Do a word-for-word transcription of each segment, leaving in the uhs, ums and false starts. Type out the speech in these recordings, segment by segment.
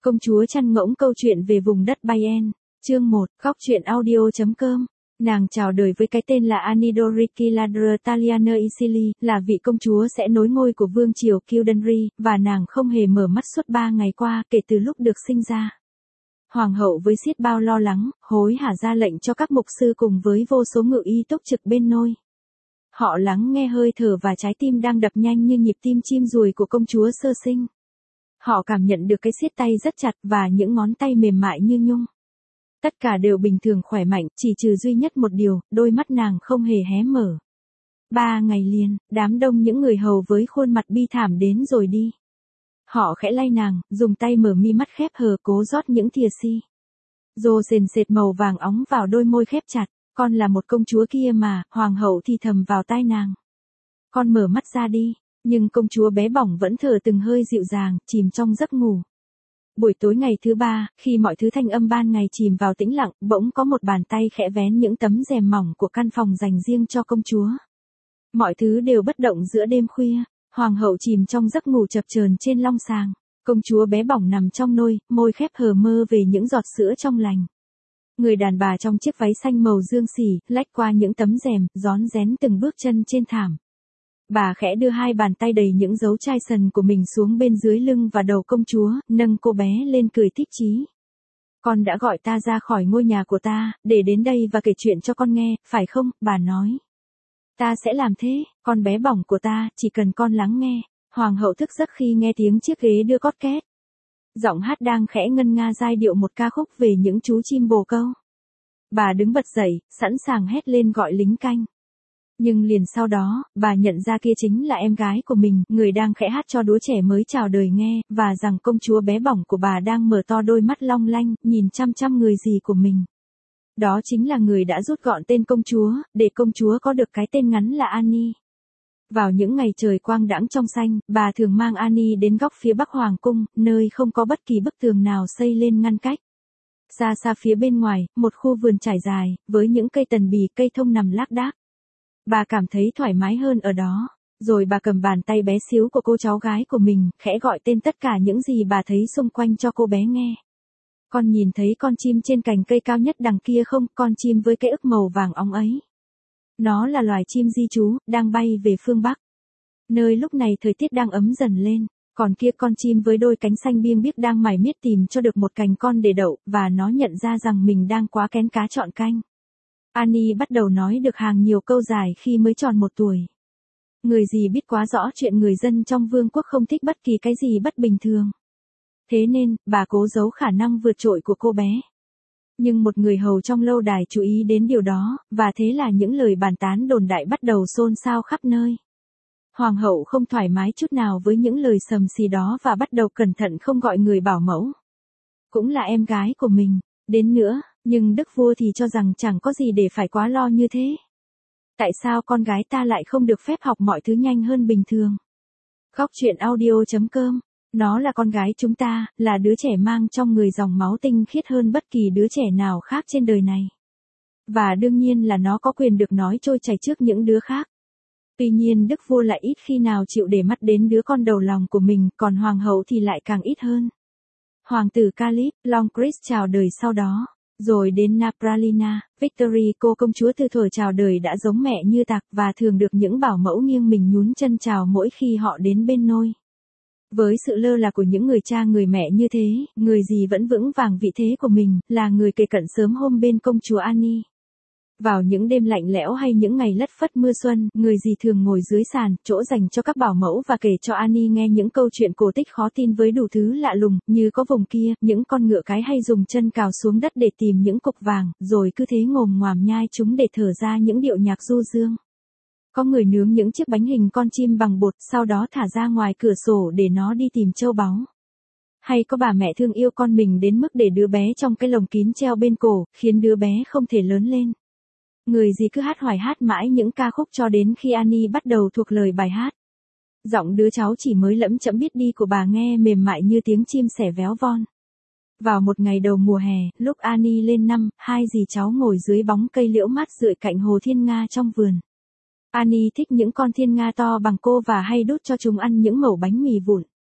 Công chúa chăn ngỗng, câu chuyện về vùng đất Bayern. Chương một, góc truyện audio.com. Nàng chào đời với cái tên là Annie Dorici Ladra-Taliana Isili, là vị công chúa sẽ nối ngôi của vương triều Kildare, và nàng không hề mở mắt suốt ba ngày qua kể từ lúc được sinh ra. Hoàng hậu với xiết bao lo lắng, hối hả ra lệnh cho các mục sư cùng với vô số ngự y túc trực bên nôi. Họ lắng nghe hơi thở và trái tim đang đập nhanh như nhịp tim chim ruồi của công chúa sơ sinh. Họ cảm nhận được cái siết tay rất chặt và những ngón tay mềm mại như nhung. Tất cả đều bình thường khỏe mạnh, chỉ trừ duy nhất một điều, đôi mắt nàng không hề hé mở. Ba ngày liền, đám đông những người hầu với khuôn mặt bi thảm đến rồi đi. Họ khẽ lay nàng, dùng tay mở mi mắt khép hờ cố rót những thìa si. Rô sền sệt màu vàng óng vào đôi môi khép chặt, con là một công chúa kia mà, hoàng hậu thì thầm vào tai nàng. Con mở mắt ra đi. Nhưng công chúa bé bỏng vẫn thở từng hơi dịu dàng, chìm trong giấc ngủ. Buổi tối ngày thứ ba, khi mọi thứ thanh âm ban ngày chìm vào tĩnh lặng, bỗng có một bàn tay khẽ vén những tấm rèm mỏng của căn phòng dành riêng cho công chúa. Mọi thứ đều bất động giữa đêm khuya, hoàng hậu chìm trong giấc ngủ chập chờn trên long sàng. Công chúa bé bỏng nằm trong nôi, môi khép hờ mơ về những giọt sữa trong lành. Người đàn bà trong chiếc váy xanh màu dương xỉ, lách qua những tấm rèm, rón rén từng bước chân trên thảm. Bà khẽ đưa hai bàn tay đầy những dấu chai sần của mình xuống bên dưới lưng và đầu công chúa, nâng cô bé lên cười thích chí. Con đã gọi ta ra khỏi ngôi nhà của ta, để đến đây và kể chuyện cho con nghe, phải không, bà nói. Ta sẽ làm thế, con bé bỏng của ta, chỉ cần con lắng nghe. Hoàng hậu thức giấc khi nghe tiếng chiếc ghế đưa cót két. Giọng hát đang khẽ ngân nga giai điệu một ca khúc về những chú chim bồ câu. Bà đứng bật dậy, sẵn sàng hét lên gọi lính canh. Nhưng liền sau đó, bà nhận ra kia chính là em gái của mình, người đang khẽ hát cho đứa trẻ mới chào đời nghe, và rằng công chúa bé bỏng của bà đang mở to đôi mắt long lanh, nhìn chăm chăm người gì của mình. Đó chính là người đã rút gọn tên công chúa, để công chúa có được cái tên ngắn là Annie. Vào những ngày trời quang đãng trong xanh, bà thường mang Annie đến góc phía bắc hoàng cung, nơi không có bất kỳ bức tường nào xây lên ngăn cách. Xa xa phía bên ngoài, một khu vườn trải dài, với những cây tần bì cây thông nằm lác đác. Bà cảm thấy thoải mái hơn ở đó, rồi bà cầm bàn tay bé xíu của cô cháu gái của mình, khẽ gọi tên tất cả những gì bà thấy xung quanh cho cô bé nghe. Con nhìn thấy con chim trên cành cây cao nhất đằng kia không, con chim với cái ức màu vàng óng ấy. Nó là loài chim di trú, đang bay về phương Bắc. Nơi lúc này thời tiết đang ấm dần lên, còn kia con chim với đôi cánh xanh biêng biếc đang mải miết tìm cho được một cành con để đậu, và nó nhận ra rằng mình đang quá kén cá chọn canh. Annie bắt đầu nói được hàng nhiều câu dài khi mới tròn một tuổi. Người gì biết quá rõ chuyện người dân trong vương quốc không thích bất kỳ cái gì bất bình thường. Thế nên, bà cố giấu khả năng vượt trội của cô bé. Nhưng một người hầu trong lâu đài chú ý đến điều đó, và thế là những lời bàn tán đồn đại bắt đầu xôn xao khắp nơi. Hoàng hậu không thoải mái chút nào với những lời sầm xì đó và bắt đầu cẩn thận không gọi người bảo mẫu. Cũng là em gái của mình, đến nữa. Nhưng đức vua thì cho rằng chẳng có gì để phải quá lo như thế. Tại sao con gái ta lại không được phép học mọi thứ nhanh hơn bình thường? Góc truyện audio.com. Nó là con gái chúng ta, là đứa trẻ mang trong người dòng máu tinh khiết hơn bất kỳ đứa trẻ nào khác trên đời này. Và đương nhiên là nó có quyền được nói trôi chảy trước những đứa khác. Tuy nhiên đức vua lại ít khi nào chịu để mắt đến đứa con đầu lòng của mình, còn hoàng hậu thì lại càng ít hơn. Hoàng tử Calip, Longchris chào đời sau đó. Rồi đến Napralina, Victory, cô công chúa từ thuở chào đời đã giống mẹ như tạc và thường được những bảo mẫu nghiêng mình nhún chân chào mỗi khi họ đến bên nôi. Với sự lơ là của những người cha người mẹ như thế, người gì vẫn vững vàng vị thế của mình, là người kề cận sớm hôm bên công chúa Annie. Vào những đêm lạnh lẽo hay những ngày lất phất mưa xuân, người gì thường ngồi dưới sàn, chỗ dành cho các bảo mẫu và kể cho Annie nghe những câu chuyện cổ tích khó tin với đủ thứ lạ lùng, như có vùng kia, những con ngựa cái hay dùng chân cào xuống đất để tìm những cục vàng, rồi cứ thế ngồm ngoàm nhai chúng để thở ra những điệu nhạc du dương. Có người nướng những chiếc bánh hình con chim bằng bột, sau đó thả ra ngoài cửa sổ để nó đi tìm châu báu. Hay có bà mẹ thương yêu con mình đến mức để đứa bé trong cái lồng kín treo bên cổ, khiến đứa bé không thể lớn lên. Người gì cứ hát hoài hát mãi những ca khúc cho đến khi Annie bắt đầu thuộc lời bài hát. Giọng đứa cháu chỉ mới lẫm chẫm biết đi của bà nghe mềm mại như tiếng chim sẻ véo von. Vào một ngày đầu mùa hè, lúc Annie lên năm, hai dì cháu ngồi dưới bóng cây liễu mát rượi cạnh hồ thiên nga trong vườn. Annie thích những con thiên nga to bằng cô và hay đút cho chúng ăn những mẩu bánh mì vụn.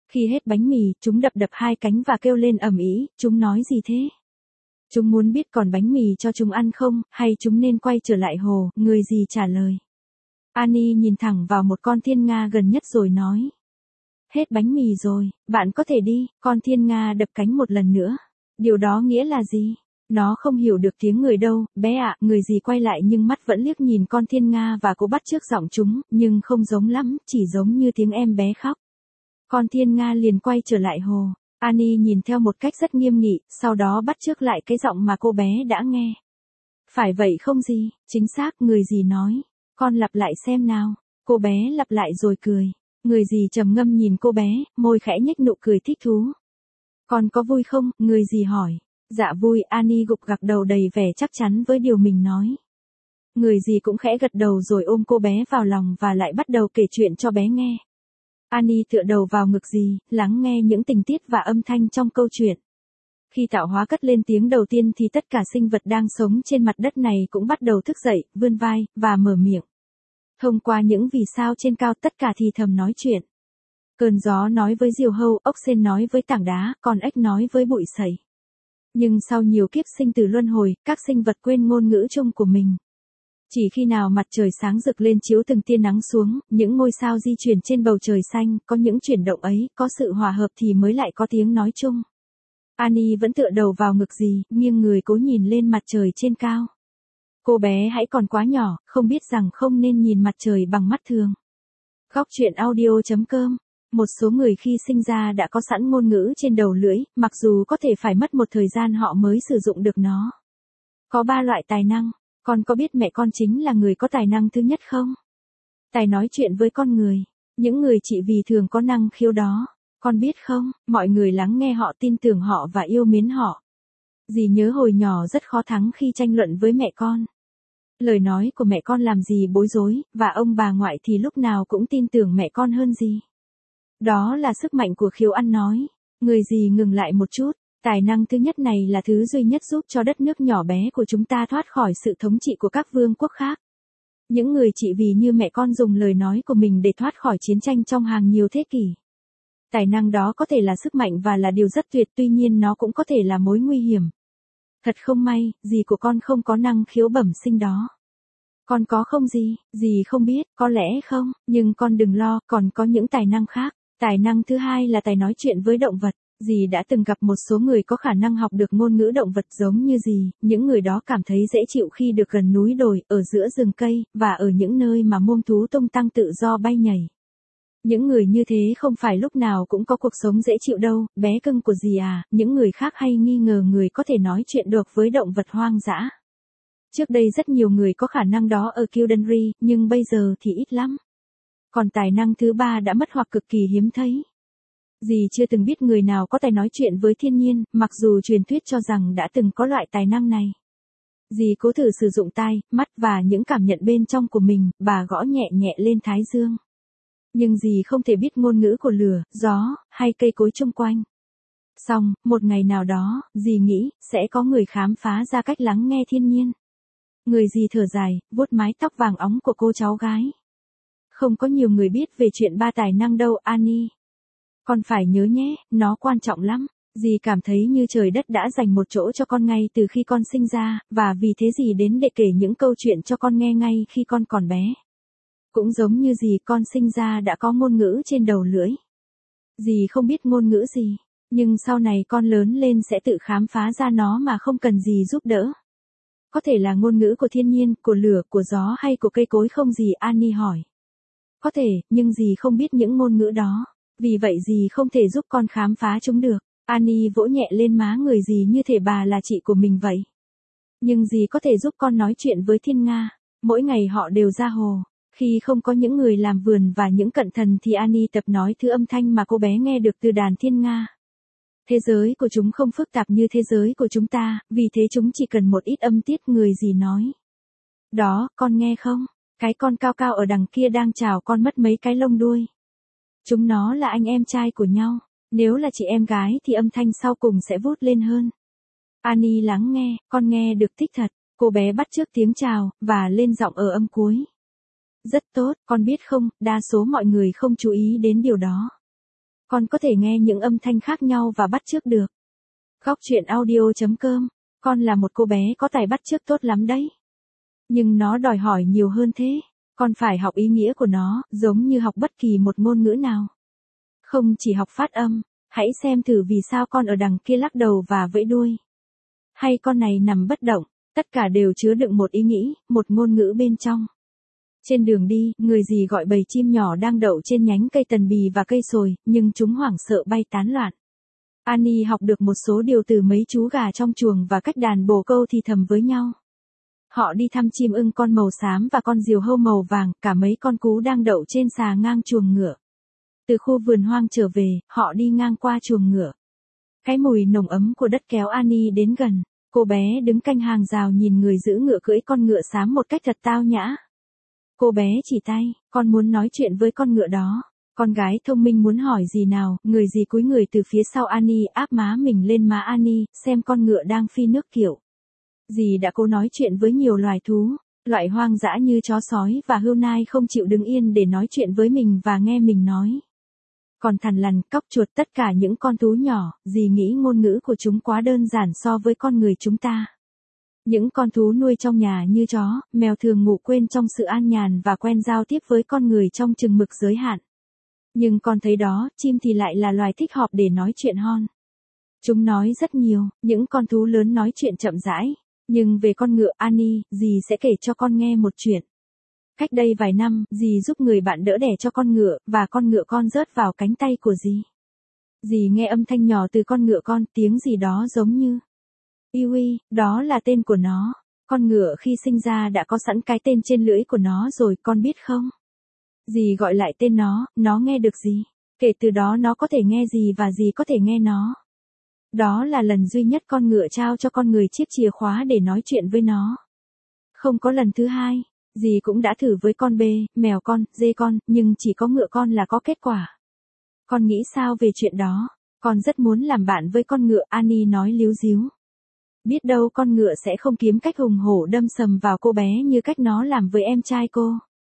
Khi hết bánh mì, chúng đập đập hai cánh và kêu lên ầm ĩ, chúng nói gì thế? Chúng muốn biết còn bánh mì cho chúng ăn không, hay chúng nên quay trở lại hồ, người gì trả lời. Annie nhìn thẳng vào một con thiên nga gần nhất rồi nói. Hết bánh mì rồi, bạn có thể đi, con thiên nga đập cánh một lần nữa. Điều đó nghĩa là gì? Nó không hiểu được tiếng người đâu, bé ạ, người gì quay lại nhưng mắt vẫn liếc nhìn con thiên nga và cố bắt chước giọng chúng, nhưng không giống lắm, chỉ giống như tiếng em bé khóc. Con thiên nga liền quay trở lại hồ. Annie nhìn theo một cách rất nghiêm nghị, sau đó bắt chước lại cái giọng mà cô bé đã nghe. Phải vậy không gì, chính xác, người gì nói. Con lặp lại xem nào. Cô bé lặp lại rồi cười. Người gì trầm ngâm nhìn cô bé, môi khẽ nhếch nụ cười thích thú. Con có vui không, người gì hỏi. Dạ vui, Annie gục gặc đầu đầy vẻ chắc chắn với điều mình nói. Người gì cũng khẽ gật đầu rồi ôm cô bé vào lòng và lại bắt đầu kể chuyện cho bé nghe. Annie tựa đầu vào ngực gì, lắng nghe những tình tiết và âm thanh trong câu chuyện. Khi tạo hóa cất lên tiếng đầu tiên thì tất cả sinh vật đang sống trên mặt đất này cũng bắt đầu thức dậy, vươn vai, và mở miệng. Thông qua những vì sao trên cao tất cả thì thầm nói chuyện. Cơn gió nói với diều hâu, ốc sên nói với tảng đá, con ếch nói với bụi sậy. Nhưng sau nhiều kiếp sinh tử luân hồi, các sinh vật quên ngôn ngữ chung của mình. Chỉ khi nào mặt trời sáng rực lên chiếu từng tia nắng xuống, những ngôi sao di chuyển trên bầu trời xanh, có những chuyển động ấy, có sự hòa hợp thì mới lại có tiếng nói chung. Annie vẫn tựa đầu vào ngực dì, nghiêng người cố nhìn lên mặt trời trên cao. Cô bé hãy còn quá nhỏ, không biết rằng không nên nhìn mặt trời bằng mắt thường. Góc truyện audio chấm com. Một số người khi sinh ra đã có sẵn ngôn ngữ trên đầu lưỡi, mặc dù có thể phải mất một thời gian họ mới sử dụng được nó. Có ba loại tài năng. Con có biết mẹ con chính là người có tài năng thứ nhất không? Tài nói chuyện với con người. Những người chị vì thường có năng khiếu đó. Con biết không, mọi người lắng nghe họ, tin tưởng họ và yêu mến họ. Dì nhớ hồi nhỏ rất khó thắng khi tranh luận với mẹ con. Lời nói của mẹ con làm dì bối rối, và ông bà ngoại thì lúc nào cũng tin tưởng mẹ con hơn dì. Đó là sức mạnh của khiếu ăn nói. Người dì ngừng lại một chút. Tài năng thứ nhất này là thứ duy nhất giúp cho đất nước nhỏ bé của chúng ta thoát khỏi sự thống trị của các vương quốc khác. Những người chị vì như mẹ con dùng lời nói của mình để thoát khỏi chiến tranh trong hàng nhiều thế kỷ. Tài năng đó có thể là sức mạnh và là điều rất tuyệt, tuy nhiên nó cũng có thể là mối nguy hiểm. Thật không may, dì của con không có năng khiếu bẩm sinh đó. Con có không dì? Dì không biết, có lẽ không, nhưng con đừng lo, còn có những tài năng khác. Tài năng thứ hai là tài nói chuyện với động vật. Dì đã từng gặp một số người có khả năng học được ngôn ngữ động vật giống như dì, những người đó cảm thấy dễ chịu khi được gần núi đồi, ở giữa rừng cây, và ở những nơi mà muông thú tung tăng tự do bay nhảy. Những người như thế không phải lúc nào cũng có cuộc sống dễ chịu đâu, bé cưng của dì à, những người khác hay nghi ngờ người có thể nói chuyện được với động vật hoang dã. Trước đây rất nhiều người có khả năng đó ở Kildare, nhưng bây giờ thì ít lắm. Còn tài năng thứ ba đã mất hoặc cực kỳ hiếm thấy. Dì chưa từng biết người nào có tài nói chuyện với thiên nhiên, mặc dù truyền thuyết cho rằng đã từng có loại tài năng này. Dì cố thử sử dụng tai, mắt và những cảm nhận bên trong của mình, bà gõ nhẹ nhẹ lên thái dương. Nhưng dì không thể biết ngôn ngữ của lửa, gió, hay cây cối xung quanh. Xong, một ngày nào đó, dì nghĩ, sẽ có người khám phá ra cách lắng nghe thiên nhiên. Người dì thở dài, vuốt mái tóc vàng óng của cô cháu gái. Không có nhiều người biết về chuyện ba tài năng đâu, Annie. Con phải nhớ nhé, nó quan trọng lắm. Dì cảm thấy như trời đất đã dành một chỗ cho con ngay từ khi con sinh ra, và vì thế dì đến để kể những câu chuyện cho con nghe ngay khi con còn bé. Cũng giống như dì, con sinh ra đã có ngôn ngữ trên đầu lưỡi. Dì không biết ngôn ngữ gì, nhưng sau này con lớn lên sẽ tự khám phá ra nó mà không cần dì giúp đỡ. Có thể là ngôn ngữ của thiên nhiên, của lửa, của gió hay của cây cối không dì? Annie hỏi. Có thể, nhưng dì không biết những ngôn ngữ đó. Vì vậy dì không thể giúp con khám phá chúng được. Annie vỗ nhẹ lên má người dì như thể bà là chị của mình vậy. Nhưng dì có thể giúp con nói chuyện với thiên nga. Mỗi ngày họ đều ra hồ. Khi không có những người làm vườn và những cận thần thì Annie tập nói thứ âm thanh mà cô bé nghe được từ đàn thiên nga. Thế giới của chúng không phức tạp như thế giới của chúng ta, vì thế chúng chỉ cần một ít âm tiết, người dì nói. Đó, con nghe không? Cái con cao cao ở đằng kia đang chào con mất mấy cái lông đuôi. Chúng nó là anh em trai của nhau. Nếu là chị em gái thì âm thanh sau cùng sẽ vút lên hơn. Annie lắng nghe, con nghe được thích thật. Cô bé bắt chước tiếng chào, và lên giọng ở âm cuối. Rất tốt, con biết không, đa số mọi người không chú ý đến điều đó. Con có thể nghe những âm thanh khác nhau và bắt chước được. Góc truyện audio chấm com. Con là một cô bé có tài bắt chước tốt lắm đấy. Nhưng nó đòi hỏi nhiều hơn thế. Con phải học ý nghĩa của nó, giống như học bất kỳ một ngôn ngữ nào. Không chỉ học phát âm, hãy xem thử vì sao con ở đằng kia lắc đầu và vẫy đuôi. Hay con này nằm bất động, tất cả đều chứa đựng một ý nghĩ, một ngôn ngữ bên trong. Trên đường đi, người dì gọi bầy chim nhỏ đang đậu trên nhánh cây tần bì và cây sồi, nhưng chúng hoảng sợ bay tán loạn. Annie học được một số điều từ mấy chú gà trong chuồng và cách đàn bồ câu thì thầm với nhau. Họ đi thăm chim ưng con màu xám và con diều hâu màu vàng, cả mấy con cú đang đậu trên xà ngang chuồng ngựa. Từ khu vườn hoang trở về, họ đi ngang qua chuồng ngựa. Cái mùi nồng ấm của đất kéo Annie đến gần. Cô bé đứng canh hàng rào nhìn người giữ ngựa cưỡi con ngựa xám một cách thật tao nhã. Cô bé chỉ tay, con muốn nói chuyện với con ngựa đó. Con gái thông minh muốn hỏi gì nào, người dì cúi người từ phía sau Annie áp má mình lên má Annie, xem con ngựa đang phi nước kiệu. Dì đã cố nói chuyện với nhiều loài thú, loại hoang dã như chó sói và hươu nai không chịu đứng yên để nói chuyện với mình và nghe mình nói. Còn thằn lằn, cóc chuột, tất cả những con thú nhỏ, dì nghĩ ngôn ngữ của chúng quá đơn giản so với con người chúng ta. Những con thú nuôi trong nhà như chó, mèo thường ngủ quên trong sự an nhàn và quen giao tiếp với con người trong chừng mực giới hạn. Nhưng con thấy đó, chim thì lại là loài thích họp để nói chuyện hon. Chúng nói rất nhiều, những con thú lớn nói chuyện chậm rãi. Nhưng về con ngựa Annie, dì sẽ kể cho con nghe một chuyện. Cách đây vài năm, dì giúp người bạn đỡ đẻ cho con ngựa, và con ngựa con rớt vào cánh tay của dì. Dì nghe âm thanh nhỏ từ con ngựa con, tiếng gì đó giống như Iwi, đó là tên của nó. Con ngựa khi sinh ra đã có sẵn cái tên trên lưỡi của nó rồi, con biết không? Dì gọi lại tên nó, nó nghe được gì? Kể từ đó nó có thể nghe gì và dì có thể nghe nó. Đó là lần duy nhất con ngựa trao cho con người chiếc chìa khóa để nói chuyện với nó. Không có lần thứ hai, dì cũng đã thử với con bê, mèo con, dê con, nhưng chỉ có ngựa con là có kết quả. Con nghĩ sao về chuyện đó? Con rất muốn làm bạn với con ngựa, Annie nói líu díu. Biết đâu con ngựa sẽ không kiếm cách hùng hổ đâm sầm vào cô bé như cách nó làm với em trai cô.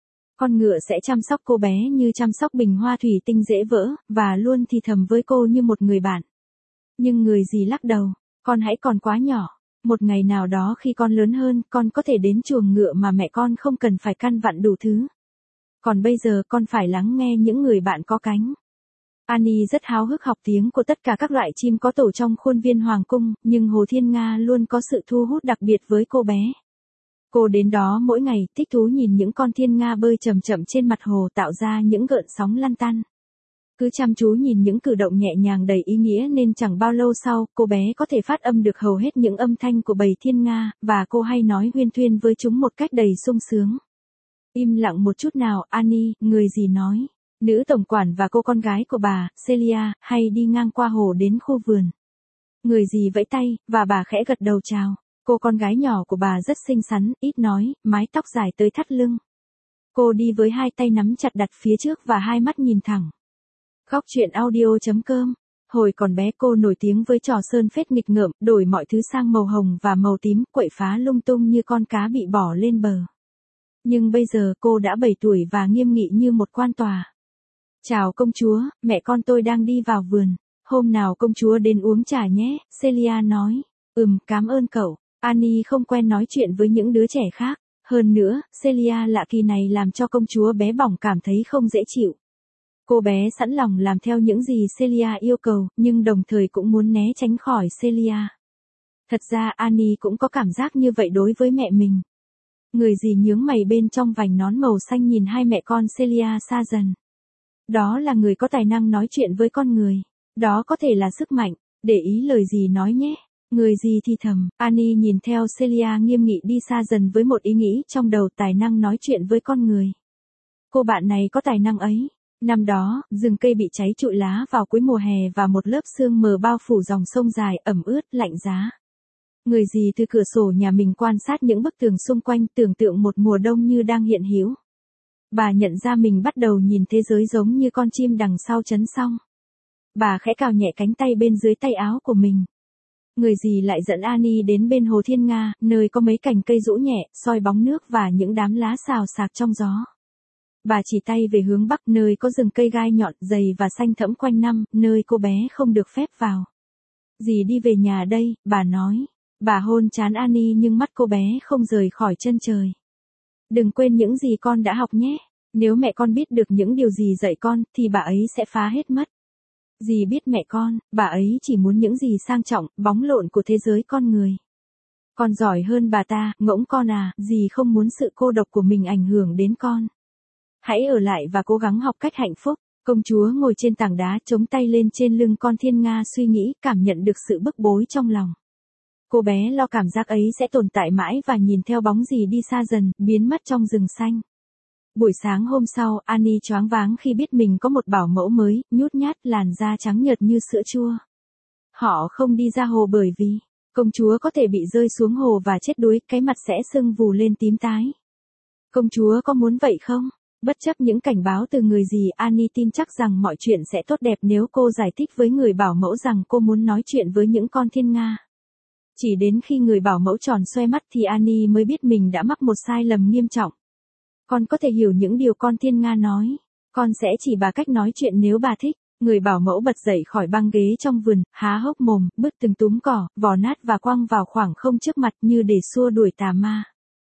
Con ngựa sẽ chăm sóc cô bé như chăm sóc bình hoa thủy tinh dễ vỡ, và luôn thì thầm với cô như một người bạn. Nhưng người dì lắc đầu, con hãy còn quá nhỏ. Một ngày nào đó khi con lớn hơn, con có thể đến chuồng ngựa mà mẹ con không cần phải căn vặn đủ thứ. Còn bây giờ con phải lắng nghe những người bạn có cánh. Annie rất háo hức học tiếng của tất cả các loại chim có tổ trong khuôn viên hoàng cung, nhưng Hồ Thiên Nga luôn có sự thu hút đặc biệt với cô bé. Cô đến đó mỗi ngày, thích thú nhìn những con thiên nga bơi chậm chậm trên mặt hồ tạo ra những gợn sóng lăn tăn. Cứ chăm chú nhìn những cử động nhẹ nhàng đầy ý nghĩa nên chẳng bao lâu sau, cô bé có thể phát âm được hầu hết những âm thanh của bầy thiên nga, và cô hay nói huyên thuyên với chúng một cách đầy sung sướng. Im lặng một chút nào, Annie, người dì nói. Nữ tổng quản và cô con gái của bà, Celia, hay đi ngang qua hồ đến khu vườn. Người dì vẫy tay, và bà khẽ gật đầu chào. Cô con gái nhỏ của bà rất xinh xắn, ít nói, mái tóc dài tới thắt lưng. Cô đi với hai tay nắm chặt đặt phía trước và hai mắt nhìn thẳng. Góc truyện audio chấm com. Hồi còn bé cô nổi tiếng với trò sơn phết nghịch ngợm, đổi mọi thứ sang màu hồng và màu tím, quậy phá lung tung như con cá bị bỏ lên bờ. Nhưng bây giờ cô đã bảy tuổi và nghiêm nghị như một quan tòa. Chào công chúa, mẹ con tôi đang đi vào vườn. Hôm nào công chúa đến uống trà nhé, Celia nói. Ừm, cảm ơn cậu. Annie không quen nói chuyện với những đứa trẻ khác. Hơn nữa, Celia lạ kỳ này làm cho công chúa bé bỏng cảm thấy không dễ chịu. Cô bé sẵn lòng làm theo những gì Celia yêu cầu, nhưng đồng thời cũng muốn né tránh khỏi Celia. Thật ra Annie cũng có cảm giác như vậy đối với mẹ mình. Người dì nhướng mày bên trong vành nón màu xanh nhìn hai mẹ con Celia xa dần. Đó là người có tài năng nói chuyện với con người. Đó có thể là sức mạnh. Để ý lời dì nói nhé. Người dì thì thầm. Annie nhìn theo Celia nghiêm nghị đi xa dần với một ý nghĩ trong đầu, tài năng nói chuyện với con người. Cô bạn này có tài năng ấy. Năm đó, rừng cây bị cháy trụi lá vào cuối mùa hè và một lớp sương mờ bao phủ dòng sông dài, ẩm ướt, lạnh giá. Người dì từ cửa sổ nhà mình quan sát những bức tường xung quanh, tưởng tượng một mùa đông như đang hiện hữu. Bà nhận ra mình bắt đầu nhìn thế giới giống như con chim đằng sau trấn song. Bà khẽ cào nhẹ cánh tay bên dưới tay áo của mình. Người dì lại dẫn Annie đến bên hồ Thiên Nga, nơi có mấy cành cây rũ nhẹ, soi bóng nước và những đám lá xào xạc trong gió. Bà chỉ tay về hướng bắc nơi có rừng cây gai nhọn dày và xanh thẫm quanh năm, nơi cô bé không được phép vào. Dì đi về nhà đây, bà nói. Bà hôn trán Annie nhưng mắt cô bé không rời khỏi chân trời. Đừng quên những gì con đã học nhé. Nếu mẹ con biết được những điều gì dạy con, thì bà ấy sẽ phá hết mất. Dì biết mẹ con, bà ấy chỉ muốn những gì sang trọng, bóng lộn của thế giới con người. Con giỏi hơn bà ta, ngỗng con à, dì không muốn sự cô độc của mình ảnh hưởng đến con. Hãy ở lại và cố gắng học cách hạnh phúc. Công chúa ngồi trên tảng đá chống tay lên trên lưng con thiên nga suy nghĩ, cảm nhận được sự bức bối trong lòng. Cô bé lo cảm giác ấy sẽ tồn tại mãi và nhìn theo bóng dì đi xa dần, biến mất trong rừng xanh. Buổi sáng hôm sau, Annie choáng váng khi biết mình có một bảo mẫu mới, nhút nhát, làn da trắng nhợt như sữa chua. Họ không đi ra hồ bởi vì công chúa có thể bị rơi xuống hồ và chết đuối, cái mặt sẽ sưng vù lên tím tái. Công chúa có muốn vậy không? Bất chấp những cảnh báo từ người dì, Annie tin chắc rằng mọi chuyện sẽ tốt đẹp nếu cô giải thích với người bảo mẫu rằng cô muốn nói chuyện với những con thiên nga. Chỉ đến khi người bảo mẫu tròn xoe mắt thì Annie mới biết mình đã mắc một sai lầm nghiêm trọng. Con có thể hiểu những điều con thiên nga nói. Con sẽ chỉ bà cách nói chuyện nếu bà thích. Người bảo mẫu bật dậy khỏi băng ghế trong vườn, há hốc mồm, bứt từng túm cỏ, vò nát và quăng vào khoảng không trước mặt như để xua đuổi tà ma.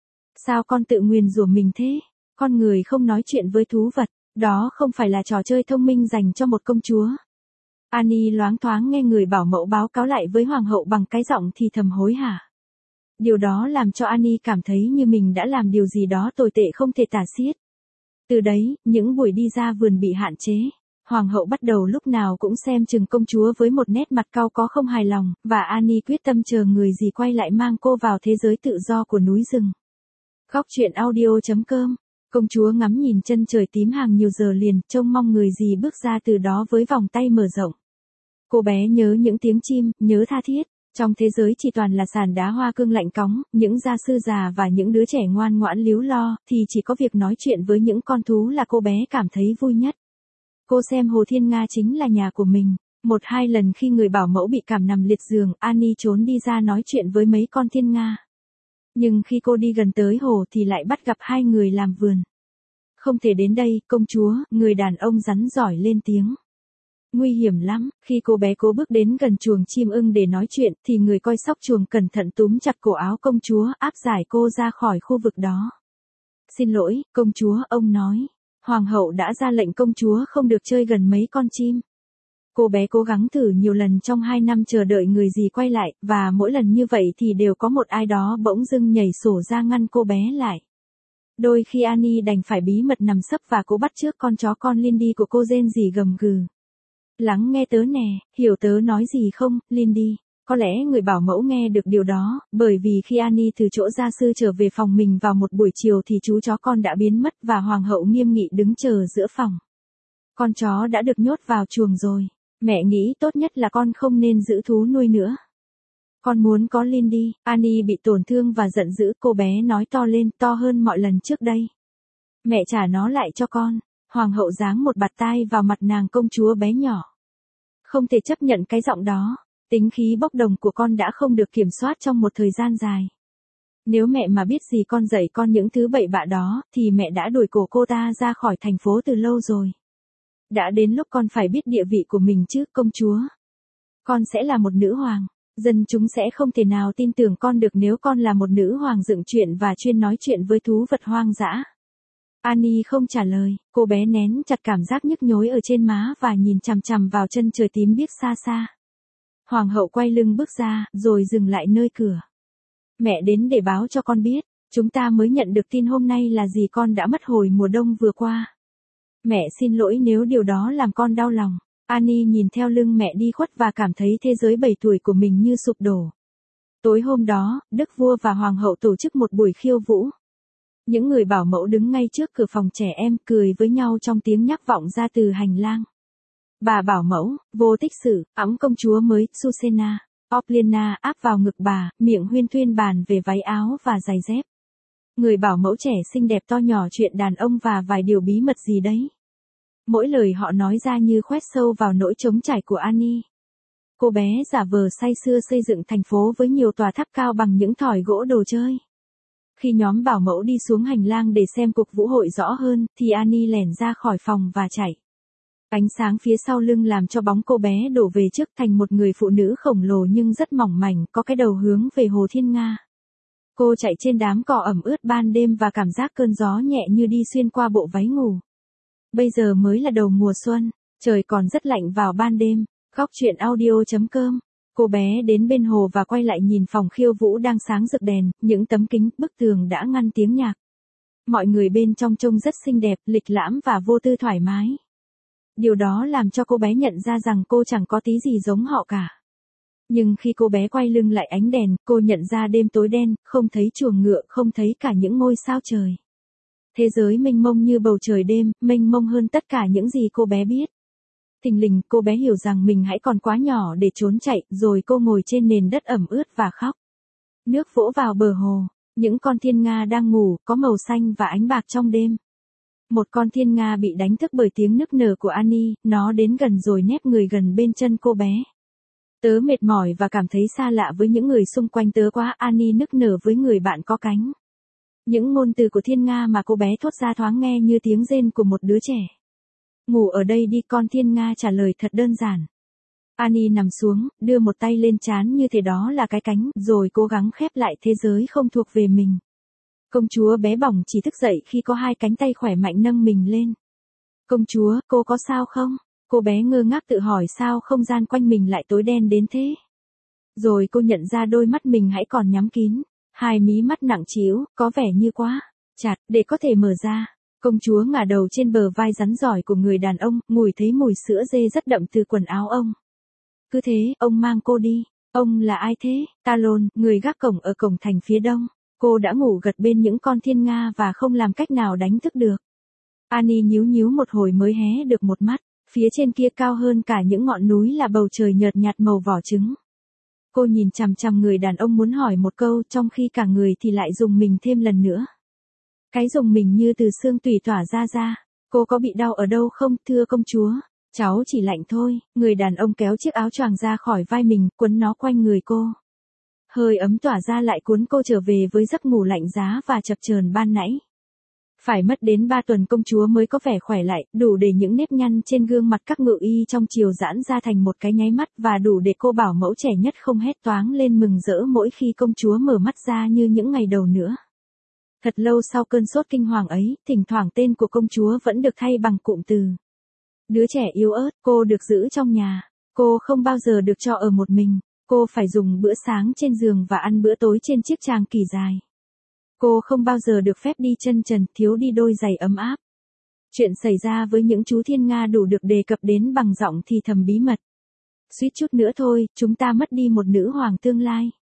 Sao con tự nguyền rủa mình thế? Con người không nói chuyện với thú vật, đó không phải là trò chơi thông minh dành cho một công chúa. Annie loáng thoáng nghe người bảo mẫu báo cáo lại với hoàng hậu bằng cái giọng thì thầm hối hả. Điều đó làm cho Annie cảm thấy như mình đã làm điều gì đó tồi tệ không thể tả xiết. Từ đấy, những buổi đi ra vườn bị hạn chế. Hoàng hậu bắt đầu lúc nào cũng xem chừng công chúa với một nét mặt cau có không hài lòng, và Annie quyết tâm chờ người dì quay lại mang cô vào thế giới tự do của núi rừng. Góc truyện audio chấm com. Công chúa ngắm nhìn chân trời tím hàng nhiều giờ liền, trông mong người dì bước ra từ đó với vòng tay mở rộng. Cô bé nhớ những tiếng chim, nhớ tha thiết. Trong thế giới chỉ toàn là sàn đá hoa cương lạnh cóng, những gia sư già và những đứa trẻ ngoan ngoãn líu lo, thì chỉ có việc nói chuyện với những con thú là cô bé cảm thấy vui nhất. Cô xem hồ thiên nga chính là nhà của mình. Một hai lần khi người bảo mẫu bị cảm nằm liệt giường, Annie trốn đi ra nói chuyện với mấy con thiên nga. Nhưng khi cô đi gần tới hồ thì lại bắt gặp hai người làm vườn. Không thể đến đây, công chúa, người đàn ông rắn giỏi lên tiếng. Nguy hiểm lắm, khi cô bé cố bước đến gần chuồng chim ưng để nói chuyện thì người coi sóc chuồng cẩn thận túm chặt cổ áo công chúa, áp giải cô ra khỏi khu vực đó. Xin lỗi, công chúa, ông nói. Hoàng hậu đã ra lệnh công chúa không được chơi gần mấy con chim. Cô bé cố gắng thử nhiều lần trong hai năm chờ đợi người dì quay lại, và mỗi lần như vậy thì đều có một ai đó bỗng dưng nhảy sổ ra ngăn cô bé lại. Đôi khi Annie đành phải bí mật nằm sấp và cố bắt chước con chó con Lindy của cô rên rỉ gầm gừ. Lắng nghe tớ nè, hiểu tớ nói gì không, Lindy? Có lẽ người bảo mẫu nghe được điều đó, bởi vì khi Annie từ chỗ gia sư trở về phòng mình vào một buổi chiều thì chú chó con đã biến mất và hoàng hậu nghiêm nghị đứng chờ giữa phòng. Con chó đã được nhốt vào chuồng rồi. Mẹ nghĩ tốt nhất là con không nên giữ thú nuôi nữa. Con muốn có Lindy. Annie bị tổn thương và giận dữ, cô bé nói to lên, to hơn mọi lần trước đây. Mẹ trả nó lại cho con. Hoàng hậu giáng một bạt tai vào mặt nàng công chúa bé nhỏ. Không thể chấp nhận cái giọng đó. Tính khí bốc đồng của con đã không được kiểm soát trong một thời gian dài. Nếu mẹ mà biết gì con dạy con những thứ bậy bạ đó, thì mẹ đã đuổi cổ cô ta ra khỏi thành phố từ lâu rồi. Đã đến lúc con phải biết địa vị của mình chứ, công chúa. Con sẽ là một nữ hoàng. Dân chúng sẽ không thể nào tin tưởng con được nếu con là một nữ hoàng dựng chuyện và chuyên nói chuyện với thú vật hoang dã. Annie không trả lời, cô bé nén chặt cảm giác nhức nhối ở trên má và nhìn chằm chằm vào chân trời tím biếc xa xa. Hoàng hậu quay lưng bước ra, rồi dừng lại nơi cửa. Mẹ đến để báo cho con biết, chúng ta mới nhận được tin hôm nay là dì con đã mất hồi mùa đông vừa qua. Mẹ xin lỗi nếu điều đó làm con đau lòng. Annie nhìn theo lưng mẹ đi khuất và cảm thấy thế giới bảy tuổi của mình như sụp đổ. Tối hôm đó, đức vua và hoàng hậu tổ chức một buổi khiêu vũ. Những người bảo mẫu đứng ngay trước cửa phòng trẻ em cười với nhau trong tiếng nhắc vọng ra từ hành lang. Bà bảo mẫu, vô tích sự, ẵm công chúa mới, Susena, Oplena áp vào ngực bà, miệng huyên thuyên bàn về váy áo và giày dép. Người bảo mẫu trẻ xinh đẹp to nhỏ chuyện đàn ông và vài điều bí mật gì đấy. Mỗi lời họ nói ra như khoét sâu vào nỗi trống trải của Annie. Cô bé giả vờ say sưa xây dựng thành phố với nhiều tòa tháp cao bằng những thỏi gỗ đồ chơi. Khi nhóm bảo mẫu đi xuống hành lang để xem cuộc vũ hội rõ hơn, thì Annie lẻn ra khỏi phòng và chạy. Ánh sáng phía sau lưng làm cho bóng cô bé đổ về trước thành một người phụ nữ khổng lồ nhưng rất mỏng mảnh, có cái đầu hướng về Hồ Thiên Nga. Cô chạy trên đám cỏ ẩm ướt ban đêm và cảm giác cơn gió nhẹ như đi xuyên qua bộ váy ngủ. Bây giờ mới là đầu mùa xuân, trời còn rất lạnh vào ban đêm. Góc truyện audio chấm com. Cô bé đến bên hồ và quay lại nhìn phòng khiêu vũ đang sáng rực đèn, những tấm kính, bức tường đã ngăn tiếng nhạc. Mọi người bên trong trông rất xinh đẹp, lịch lãm và vô tư thoải mái. Điều đó làm cho cô bé nhận ra rằng cô chẳng có tí gì giống họ cả. Nhưng khi cô bé quay lưng lại ánh đèn, cô nhận ra đêm tối đen, không thấy chuồng ngựa, không thấy cả những ngôi sao trời. Thế giới mênh mông như bầu trời đêm, mênh mông hơn tất cả những gì cô bé biết. Thình lình, cô bé hiểu rằng mình hãy còn quá nhỏ để trốn chạy, rồi cô ngồi trên nền đất ẩm ướt và khóc. Nước vỗ vào bờ hồ, những con thiên nga đang ngủ, có màu xanh và ánh bạc trong đêm. Một con thiên nga bị đánh thức bởi tiếng nức nở của Annie, nó đến gần rồi nép người gần bên chân cô bé. Tớ mệt mỏi và cảm thấy xa lạ với những người xung quanh tớ quá, Annie nức nở với người bạn có cánh. Những ngôn từ của thiên nga mà cô bé thốt ra thoáng nghe như tiếng rên của một đứa trẻ. Ngủ ở đây đi, con thiên nga trả lời thật đơn giản. Annie nằm xuống, đưa một tay lên trán như thế đó là cái cánh, rồi cố gắng khép lại thế giới không thuộc về mình. Công chúa bé bỏng chỉ thức dậy khi có hai cánh tay khỏe mạnh nâng mình lên. Công chúa, cô có sao không? Cô bé ngơ ngác tự hỏi sao không gian quanh mình lại tối đen đến thế. Rồi cô nhận ra đôi mắt mình hãy còn nhắm kín, hai mí mắt nặng trĩu, có vẻ như quá chặt để có thể mở ra. Công chúa ngả đầu trên bờ vai rắn giỏi của người đàn ông, ngửi thấy mùi sữa dê rất đậm từ quần áo ông. Cứ thế, ông mang cô đi. Ông là ai thế? Talon, người gác cổng ở cổng thành phía đông. Cô đã ngủ gật bên những con thiên nga và không làm cách nào đánh thức được. Annie nhíu nhíu một hồi mới hé được một mắt. Phía trên kia cao hơn cả những ngọn núi là bầu trời nhợt nhạt màu vỏ trứng. Cô nhìn chằm chằm người đàn ông muốn hỏi một câu, trong khi cả người thì lại rùng mình thêm lần nữa. Cái rùng mình như từ xương tủy tỏa ra ra. Cô có bị đau ở đâu không, thưa công chúa? Cháu chỉ lạnh thôi. Người đàn ông kéo chiếc áo choàng ra khỏi vai mình, quấn nó quanh người cô. Hơi ấm tỏa ra lại cuốn cô trở về với giấc ngủ lạnh giá và chập chờn ban nãy. Phải mất đến ba tuần công chúa mới có vẻ khỏe lại, đủ để những nếp nhăn trên gương mặt các ngự y trong chiều giãn ra thành một cái nháy mắt và đủ để cô bảo mẫu trẻ nhất không hét toáng lên mừng rỡ mỗi khi công chúa mở mắt ra như những ngày đầu nữa. Thật lâu sau cơn sốt kinh hoàng ấy, thỉnh thoảng tên của công chúa vẫn được thay bằng cụm từ. Đứa trẻ yếu ớt, cô được giữ trong nhà. Cô không bao giờ được cho ở một mình. Cô phải dùng bữa sáng trên giường và ăn bữa tối trên chiếc tràng kỳ dài. Cô không bao giờ được phép đi chân trần, thiếu đi đôi giày ấm áp. Chuyện xảy ra với những chú thiên nga đủ được đề cập đến bằng giọng thì thầm bí mật. Suýt chút nữa thôi, chúng ta mất đi một nữ hoàng tương lai.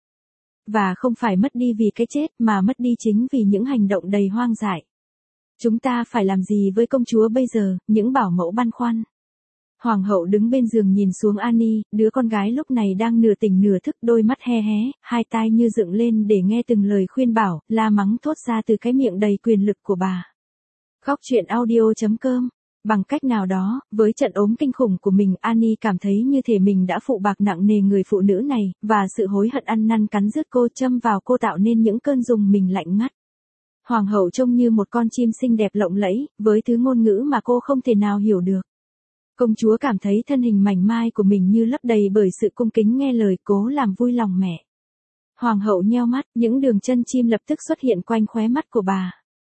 Và không phải mất đi vì cái chết mà mất đi chính vì những hành động đầy hoang dại. Chúng ta phải làm gì với công chúa bây giờ, những bảo mẫu băn khoăn. Hoàng hậu đứng bên giường nhìn xuống Annie, đứa con gái lúc này đang nửa tỉnh nửa thức, đôi mắt hé hé, hai tai như dựng lên để nghe từng lời khuyên bảo, la mắng thốt ra từ cái miệng đầy quyền lực của bà. Góc truyện audio chấm com. Bằng cách nào đó, với trận ốm kinh khủng của mình, Annie cảm thấy như thể mình đã phụ bạc nặng nề người phụ nữ này, và sự hối hận ăn năn cắn rứt cô, châm vào cô tạo nên những cơn rùng mình lạnh ngắt. Hoàng hậu trông như một con chim xinh đẹp lộng lẫy, với thứ ngôn ngữ mà cô không thể nào hiểu được. Công chúa cảm thấy thân hình mảnh mai của mình như lấp đầy bởi sự cung kính nghe lời, cố làm vui lòng mẹ. Hoàng hậu nheo mắt, những đường chân chim lập tức xuất hiện quanh khóe mắt của bà.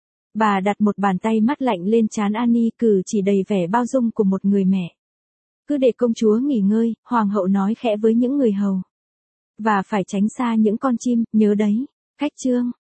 Bà đặt một bàn tay mát lạnh lên trán Annie, cử chỉ đầy vẻ bao dung của một người mẹ. Cứ để công chúa nghỉ ngơi, hoàng hậu nói khẽ với những người hầu. Và phải tránh xa những con chim, nhớ đấy. Cách chương